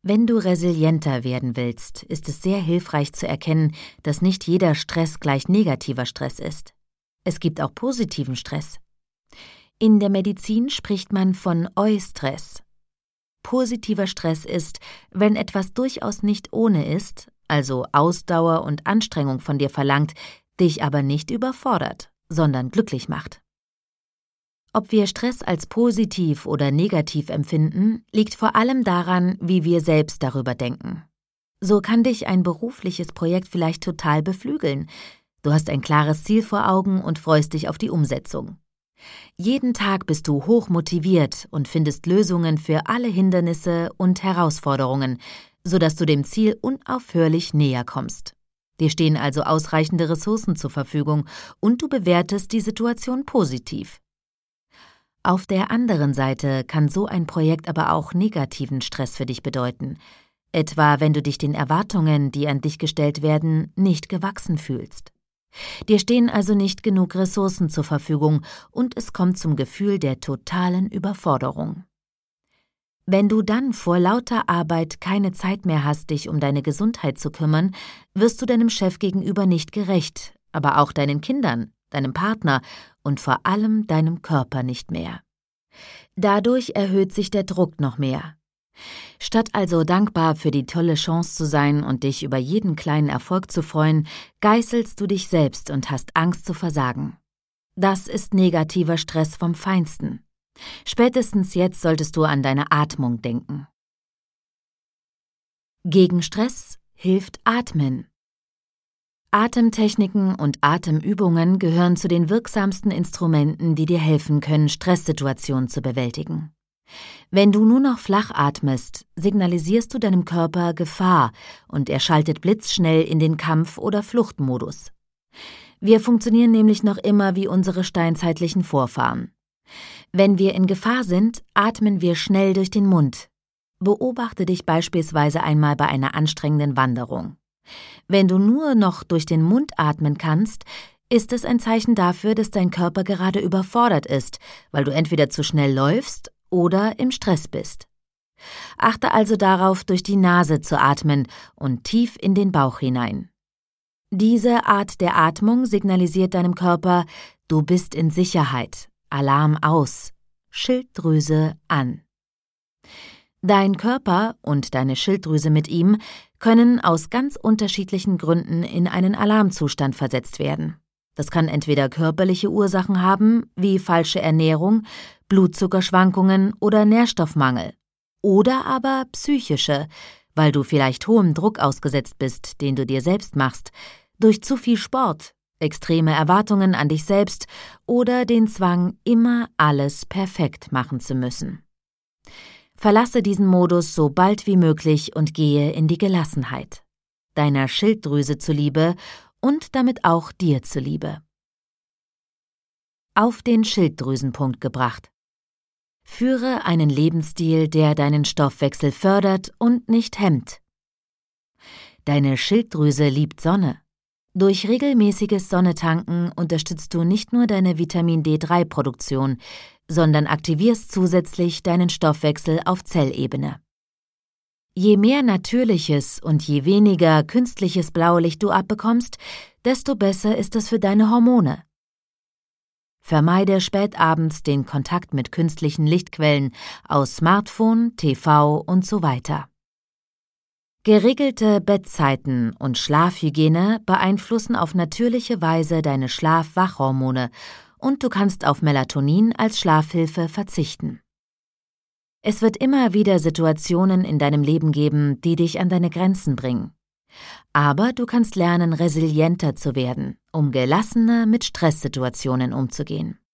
Wenn du resilienter werden willst, ist es sehr hilfreich zu erkennen, dass nicht jeder Stress gleich negativer Stress ist. Es gibt auch positiven Stress. In der Medizin spricht man von Eustress. Positiver Stress ist, wenn etwas durchaus nicht ohne ist, also Ausdauer und Anstrengung von dir verlangt, dich aber nicht überfordert, sondern glücklich macht. Ob wir Stress als positiv oder negativ empfinden, liegt vor allem daran, wie wir selbst darüber denken. So kann dich ein berufliches Projekt vielleicht total beflügeln. Du hast ein klares Ziel vor Augen und freust dich auf die Umsetzung. Jeden Tag bist du hoch motiviert und findest Lösungen für alle Hindernisse und Herausforderungen, sodass du dem Ziel unaufhörlich näher kommst. Dir stehen also ausreichende Ressourcen zur Verfügung und du bewertest die Situation positiv. Auf der anderen Seite kann so ein Projekt aber auch negativen Stress für dich bedeuten, etwa wenn du dich den Erwartungen, die an dich gestellt werden, nicht gewachsen fühlst. Dir stehen also nicht genug Ressourcen zur Verfügung und es kommt zum Gefühl der totalen Überforderung. Wenn du dann vor lauter Arbeit keine Zeit mehr hast, dich um deine Gesundheit zu kümmern, wirst du deinem Chef gegenüber nicht gerecht, aber auch deinen Kindern, deinem Partner und vor allem deinem Körper nicht mehr. Dadurch erhöht sich der Druck noch mehr. Statt also dankbar für die tolle Chance zu sein und dich über jeden kleinen Erfolg zu freuen, geißelst du dich selbst und hast Angst zu versagen. Das ist negativer Stress vom Feinsten. Spätestens jetzt solltest du an deine Atmung denken. Gegen Stress hilft Atmen. Atemtechniken und Atemübungen gehören zu den wirksamsten Instrumenten, die dir helfen können, Stresssituationen zu bewältigen. Wenn du nur noch flach atmest, signalisierst du deinem Körper Gefahr und er schaltet blitzschnell in den Kampf- oder Fluchtmodus. Wir funktionieren nämlich noch immer wie unsere steinzeitlichen Vorfahren. Wenn wir in Gefahr sind, atmen wir schnell durch den Mund. Beobachte dich beispielsweise einmal bei einer anstrengenden Wanderung. Wenn du nur noch durch den Mund atmen kannst, ist es ein Zeichen dafür, dass dein Körper gerade überfordert ist, weil du entweder zu schnell läufst oder im Stress bist. Achte also darauf, durch die Nase zu atmen und tief in den Bauch hinein. Diese Art der Atmung signalisiert deinem Körper, du bist in Sicherheit, Alarm aus, Schilddrüse an. Dein Körper und deine Schilddrüse mit ihm können aus ganz unterschiedlichen Gründen in einen Alarmzustand versetzt werden. Das kann entweder körperliche Ursachen haben, wie falsche Ernährung, Blutzuckerschwankungen oder Nährstoffmangel, oder aber psychische, weil du vielleicht hohem Druck ausgesetzt bist, den du dir selbst machst, durch zu viel Sport, extreme Erwartungen an dich selbst oder den Zwang, immer alles perfekt machen zu müssen. Verlasse diesen Modus so bald wie möglich und gehe in die Gelassenheit, deiner Schilddrüse zuliebe und damit auch dir zuliebe. Auf den Schilddrüsenpunkt gebracht. Führe einen Lebensstil, der deinen Stoffwechsel fördert und nicht hemmt. Deine Schilddrüse liebt Sonne. Durch regelmäßiges Sonnetanken unterstützt du nicht nur deine Vitamin D3-Produktion, sondern aktivierst zusätzlich deinen Stoffwechsel auf Zellebene. Je mehr natürliches und je weniger künstliches Blaulicht du abbekommst, desto besser ist es für deine Hormone. Vermeide spätabends den Kontakt mit künstlichen Lichtquellen aus Smartphone, TV und so weiter. Geregelte Bettzeiten und Schlafhygiene beeinflussen auf natürliche Weise deine Schlaf-Wach-Hormone und du kannst auf Melatonin als Schlafhilfe verzichten. Es wird immer wieder Situationen in deinem Leben geben, die dich an deine Grenzen bringen. Aber du kannst lernen, resilienter zu werden, um gelassener mit Stresssituationen umzugehen.